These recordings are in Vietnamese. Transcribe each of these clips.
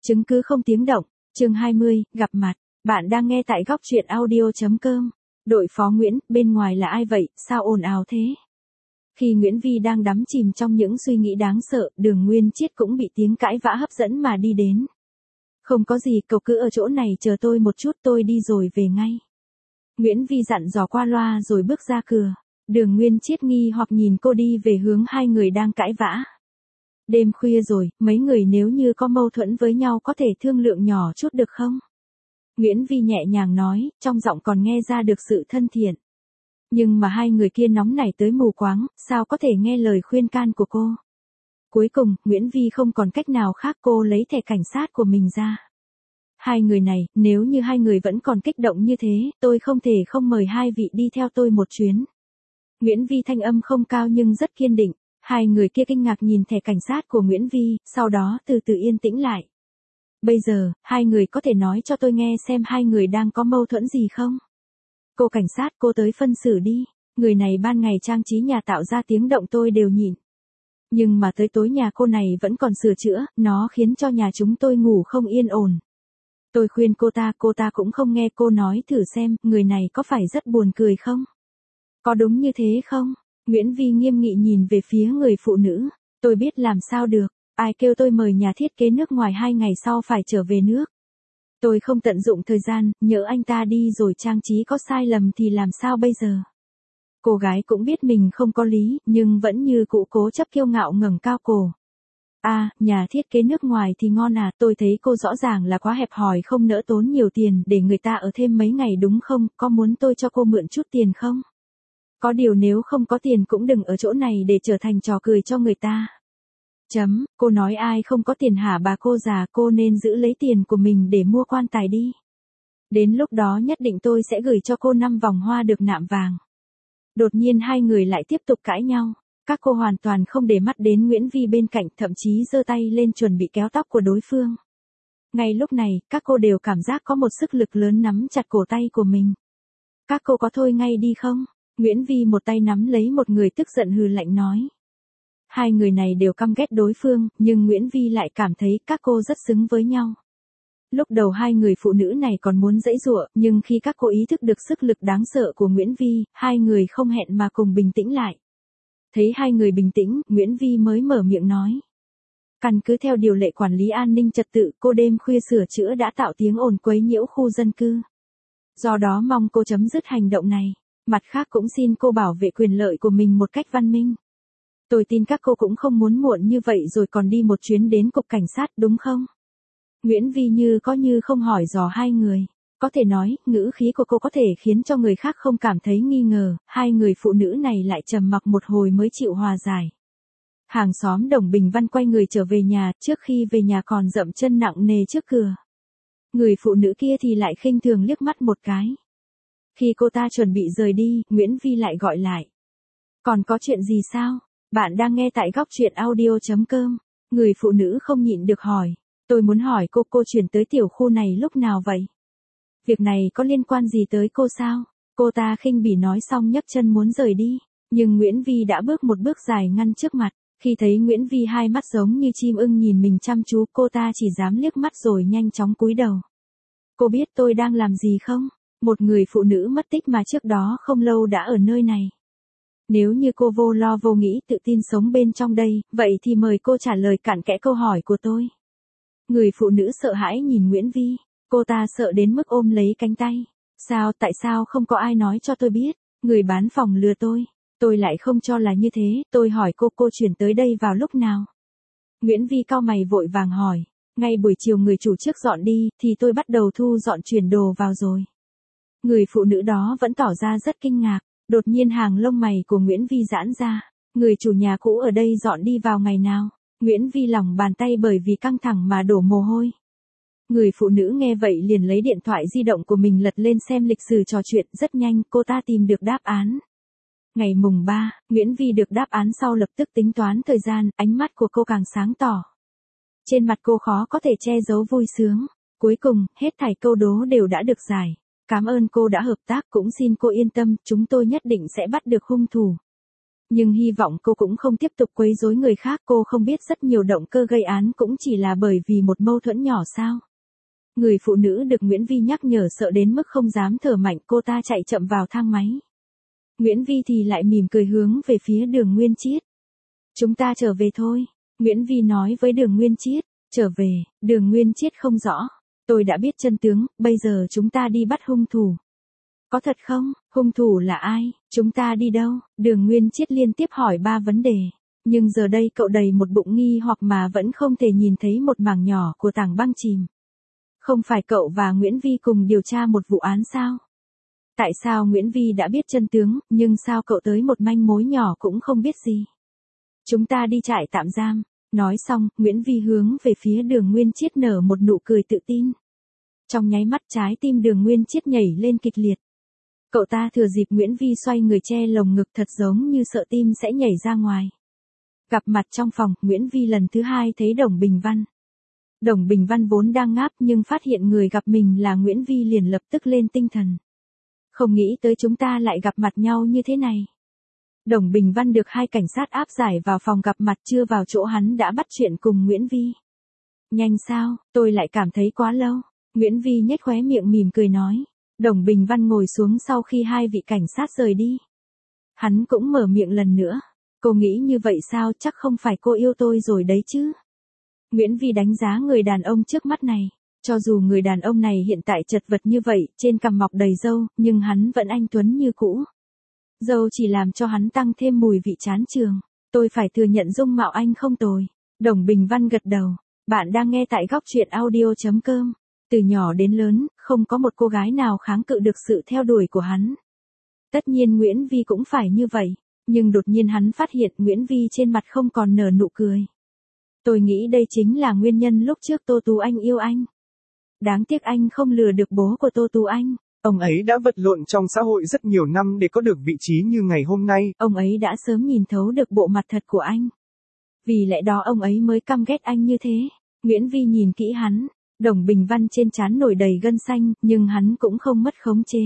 Chứng cứ không tiếng động, chương 20, gặp mặt. Bạn đang nghe tại góc truyện audio.com. Đội phó Nguyễn, bên ngoài là ai vậy, sao ồn ào thế? Khi Nguyễn Vi đang đắm chìm trong những suy nghĩ đáng sợ, Đường Nguyên Chiết cũng bị tiếng cãi vã hấp dẫn mà đi đến. Không có gì, cậu cứ ở chỗ này chờ tôi một chút, tôi đi rồi về ngay. Nguyễn Vi dặn dò qua loa rồi bước ra cửa. Đường Nguyên Chiết nghi hoặc nhìn cô đi về hướng hai người đang cãi vã. Đêm khuya rồi, mấy người nếu như có mâu thuẫn với nhau có thể thương lượng nhỏ chút được không? Nguyễn Vi nhẹ nhàng nói, trong giọng còn nghe ra được sự thân thiện. Nhưng mà hai người kia nóng nảy tới mù quáng, sao có thể nghe lời khuyên can của cô? Cuối cùng, Nguyễn Vi không còn cách nào khác, cô lấy thẻ cảnh sát của mình ra. Hai người này, nếu như hai người vẫn còn kích động như thế, tôi không thể không mời hai vị đi theo tôi một chuyến. Nguyễn Vi thanh âm không cao nhưng rất kiên định. Hai người kia kinh ngạc nhìn thẻ cảnh sát của Nguyễn Vi, sau đó từ từ yên tĩnh lại. Bây giờ, hai người có thể nói cho tôi nghe xem hai người đang có mâu thuẫn gì không? Cô cảnh sát, cô tới phân xử đi. Người này ban ngày trang trí nhà tạo ra tiếng động tôi đều nhịn. Nhưng mà tới tối nhà cô này vẫn còn sửa chữa, nó khiến cho nhà chúng tôi ngủ không yên ổn. Tôi khuyên cô ta cũng không nghe, cô nói thử xem, người này có phải rất buồn cười không? Có đúng như thế không? Nguyễn Vi nghiêm nghị nhìn về phía người phụ nữ. Tôi biết làm sao được, ai kêu tôi mời nhà thiết kế nước ngoài 2 ngày sau phải trở về nước. Tôi không tận dụng thời gian, nhỡ anh ta đi rồi trang trí có sai lầm thì làm sao bây giờ? Cô gái cũng biết mình không có lý, nhưng vẫn như cũ cố chấp kiêu ngạo ngẩng cao cổ. Nhà thiết kế nước ngoài thì ngon à, tôi thấy cô rõ ràng là quá hẹp hòi, không nỡ tốn nhiều tiền để người ta ở thêm mấy ngày đúng không, có muốn tôi cho cô mượn chút tiền không? Có điều nếu không có tiền cũng đừng ở chỗ này để trở thành trò cười cho người ta. Cô nói ai không có tiền hả bà cô già, cô nên giữ lấy tiền của mình để mua quan tài đi. Đến lúc đó nhất định tôi sẽ gửi cho cô 5 vòng hoa được nạm vàng. Đột nhiên hai người lại tiếp tục cãi nhau. Các cô hoàn toàn không để mắt đến Nguyễn Vi bên cạnh, thậm chí giơ tay lên chuẩn bị kéo tóc của đối phương. Ngay lúc này, các cô đều cảm giác có một sức lực lớn nắm chặt cổ tay của mình. Các cô có thôi ngay đi không? Nguyễn Vi một tay nắm lấy một người, tức giận hừ lạnh nói. Hai người này đều căm ghét đối phương, nhưng Nguyễn Vi lại cảm thấy các cô rất xứng với nhau. Lúc đầu hai người phụ nữ này còn muốn giãy giụa, nhưng khi các cô ý thức được sức lực đáng sợ của Nguyễn Vi, hai người không hẹn mà cùng bình tĩnh lại. Thấy hai người bình tĩnh, Nguyễn Vi mới mở miệng nói. Căn cứ theo điều lệ quản lý an ninh trật tự, cô đêm khuya sửa chữa đã tạo tiếng ồn quấy nhiễu khu dân cư. Do đó mong cô chấm dứt hành động này. Mặt khác cũng xin cô bảo vệ quyền lợi của mình một cách văn minh. Tôi tin các cô cũng không muốn muộn như vậy rồi còn đi một chuyến đến cục cảnh sát đúng không? Nguyễn Vi như có như không hỏi dò hai người. Có thể nói, ngữ khí của cô có thể khiến cho người khác không cảm thấy nghi ngờ, hai người phụ nữ này lại trầm mặc một hồi mới chịu hòa giải. Hàng xóm Đồng Bình Văn quay người trở về nhà, trước khi về nhà còn dậm chân nặng nề trước cửa. Người phụ nữ kia thì lại khinh thường liếc mắt một cái. Khi cô ta chuẩn bị rời đi, Nguyễn Vi lại gọi lại. Còn có chuyện gì sao? Bạn đang nghe tại góc truyện audio.com. Người phụ nữ không nhịn được hỏi. Tôi muốn hỏi cô chuyển tới tiểu khu này lúc nào vậy? Việc này có liên quan gì tới cô sao? Cô ta khinh bỉ nói xong nhấc chân muốn rời đi. Nhưng Nguyễn Vi đã bước một bước dài ngăn trước mặt. Khi thấy Nguyễn Vi hai mắt giống như chim ưng nhìn mình chăm chú, cô ta chỉ dám liếc mắt rồi nhanh chóng cúi đầu. Cô biết tôi đang làm gì không? Một người phụ nữ mất tích mà trước đó không lâu đã ở nơi này. Nếu như cô vô lo vô nghĩ tự tin sống bên trong đây, vậy thì mời cô trả lời cặn kẽ câu hỏi của tôi. Người phụ nữ sợ hãi nhìn Nguyễn Vi. Cô ta sợ đến mức ôm lấy cánh tay. Tại sao không có ai nói cho tôi biết? Người bán phòng lừa tôi. Tôi lại không cho là như thế, tôi hỏi cô chuyển tới đây vào lúc nào? Nguyễn Vi cau mày vội vàng hỏi. Ngay buổi chiều người chủ trước dọn đi, thì tôi bắt đầu thu dọn chuyển đồ vào rồi. Người phụ nữ đó vẫn tỏ ra rất kinh ngạc, đột nhiên hàng lông mày của Nguyễn Vi giãn ra. Người chủ nhà cũ ở đây dọn đi vào ngày nào? Nguyễn Vi lòng bàn tay bởi vì căng thẳng mà đổ mồ hôi. Người phụ nữ nghe vậy liền lấy điện thoại di động của mình lật lên xem lịch sử trò chuyện, rất nhanh cô ta tìm được đáp án. Ngày mùng 3, Nguyễn Vi được đáp án sau lập tức tính toán thời gian, ánh mắt của cô càng sáng tỏ. Trên mặt cô khó có thể che giấu vui sướng. Cuối cùng, hết thảy câu đố đều đã được giải. Cảm ơn cô đã hợp tác, cũng xin cô yên tâm, chúng tôi nhất định sẽ bắt được hung thủ. Nhưng hy vọng cô cũng không tiếp tục quấy rối người khác. Cô không biết rất nhiều động cơ gây án cũng chỉ là bởi vì một mâu thuẫn nhỏ sao. Người phụ nữ được Nguyễn Vi nhắc nhở sợ đến mức không dám thở mạnh, cô ta chạy chậm vào thang máy. Nguyễn Vi thì lại mỉm cười hướng về phía Đường Nguyên Chiết. Chúng ta trở về thôi, Nguyễn Vi nói với Đường Nguyên Chiết. Trở về, Đường Nguyên Chiết không rõ. Tôi đã biết chân tướng, bây giờ chúng ta đi bắt hung thủ. Có thật không? Hung thủ là ai? Chúng ta đi đâu? Đường Nguyên Chiết liên tiếp hỏi 3 vấn đề. Nhưng giờ đây cậu đầy một bụng nghi hoặc mà vẫn không thể nhìn thấy một mảng nhỏ của tảng băng chìm. Không phải cậu và Nguyễn Vi cùng điều tra một vụ án sao? Tại sao Nguyễn Vi đã biết chân tướng, nhưng sao cậu tới một manh mối nhỏ cũng không biết gì? Chúng ta đi trại tạm giam. Nói xong, Nguyễn Vi hướng về phía Đường Nguyên Chiết nở một nụ cười tự tin. Trong nháy mắt trái tim Đường Nguyên Chiết nhảy lên kịch liệt. Cậu ta thừa dịp Nguyễn Vi xoay người che lồng ngực thật giống như sợ tim sẽ nhảy ra ngoài. Gặp mặt trong phòng, Nguyễn Vi lần thứ 2 thấy Đồng Bình Văn. Đồng Bình Văn vốn đang ngáp nhưng phát hiện người gặp mình là Nguyễn Vi liền lập tức lên tinh thần. Không nghĩ tới chúng ta lại gặp mặt nhau như thế này. Đồng Bình Văn được 2 cảnh sát áp giải vào phòng gặp mặt, chưa vào chỗ hắn đã bắt chuyện cùng Nguyễn Vi. Nhanh sao, tôi lại cảm thấy quá lâu. Nguyễn Vi nhếch khóe miệng mỉm cười nói. Đồng Bình Văn ngồi xuống sau khi 2 vị cảnh sát rời đi. Hắn cũng mở miệng lần nữa. Cô nghĩ như vậy sao, chắc không phải cô yêu tôi rồi đấy chứ. Nguyễn Vi đánh giá người đàn ông trước mắt này. Cho dù người đàn ông này hiện tại chật vật như vậy, trên cằm mọc đầy râu, nhưng hắn vẫn anh tuấn như cũ. Râu chỉ làm cho hắn tăng thêm mùi vị chán trường. Tôi phải thừa nhận dung mạo anh không tồi. Đồng Bình Văn gật đầu. Bạn đang nghe tại góc truyện audio.com. Từ nhỏ đến lớn, không có một cô gái nào kháng cự được sự theo đuổi của hắn. Tất nhiên Nguyễn Vi cũng phải như vậy. Nhưng đột nhiên hắn phát hiện Nguyễn Vi trên mặt không còn nở nụ cười. Tôi nghĩ đây chính là nguyên nhân lúc trước Tô Tú Anh yêu anh. Đáng tiếc anh không lừa được bố của Tô Tú Anh. Ông ấy đã vật lộn trong xã hội rất nhiều năm để có được vị trí như ngày hôm nay. Ông ấy đã sớm nhìn thấu được bộ mặt thật của anh. Vì lẽ đó ông ấy mới căm ghét anh như thế. Nguyễn Vi nhìn kỹ hắn. Đồng Bình Văn trên trán nổi đầy gân xanh, nhưng hắn cũng không mất khống chế.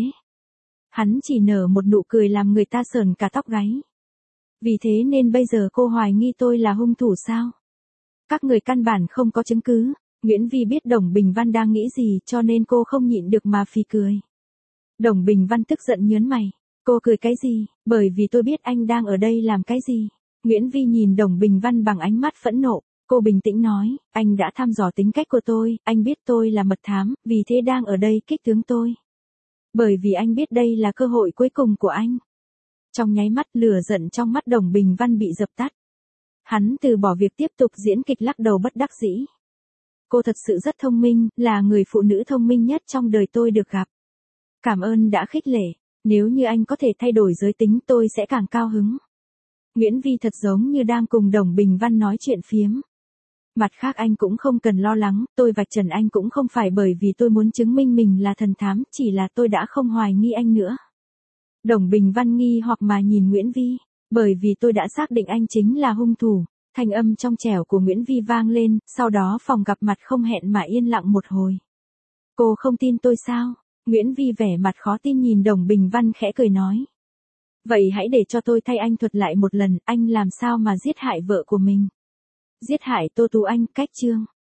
Hắn chỉ nở một nụ cười làm người ta sởn cả tóc gáy. Vì thế nên bây giờ cô hoài nghi tôi là hung thủ sao? Các người căn bản không có chứng cứ. Nguyễn Vi biết Đồng Bình Văn đang nghĩ gì cho nên cô không nhịn được mà phì cười. Đồng Bình Văn tức giận nhớn mày. Cô cười cái gì? Bởi vì tôi biết anh đang ở đây làm cái gì. Nguyễn Vi nhìn Đồng Bình Văn bằng ánh mắt phẫn nộ. Cô bình tĩnh nói, anh đã thăm dò tính cách của tôi, anh biết tôi là mật thám, vì thế đang ở đây kích tướng tôi. Bởi vì anh biết đây là cơ hội cuối cùng của anh. Trong nháy mắt lửa giận trong mắt Đồng Bình Văn bị dập tắt. Hắn từ bỏ việc tiếp tục diễn kịch lắc đầu bất đắc dĩ. Cô thật sự rất thông minh, là người phụ nữ thông minh nhất trong đời tôi được gặp. Cảm ơn đã khích lệ, nếu như anh có thể thay đổi giới tính tôi sẽ càng cao hứng. Nguyễn Vi thật giống như đang cùng Đồng Bình Văn nói chuyện phiếm. Mặt khác anh cũng không cần lo lắng, tôi vạch trần anh cũng không phải bởi vì tôi muốn chứng minh mình là thần thám, chỉ là tôi đã không hoài nghi anh nữa. Đồng Bình Văn nghi hoặc mà nhìn Nguyễn Vi, bởi vì tôi đã xác định anh chính là hung thủ. Thanh âm trong trẻo của Nguyễn Vi vang lên, sau đó phòng gặp mặt không hẹn mà yên lặng một hồi. Cô không tin tôi sao? Nguyễn Vi vẻ mặt khó tin nhìn Đồng Bình Văn khẽ cười nói. Vậy hãy để cho tôi thay anh thuật lại một lần, anh làm sao mà giết hại vợ của mình? Giết hại Tô Tú Anh, cách chương.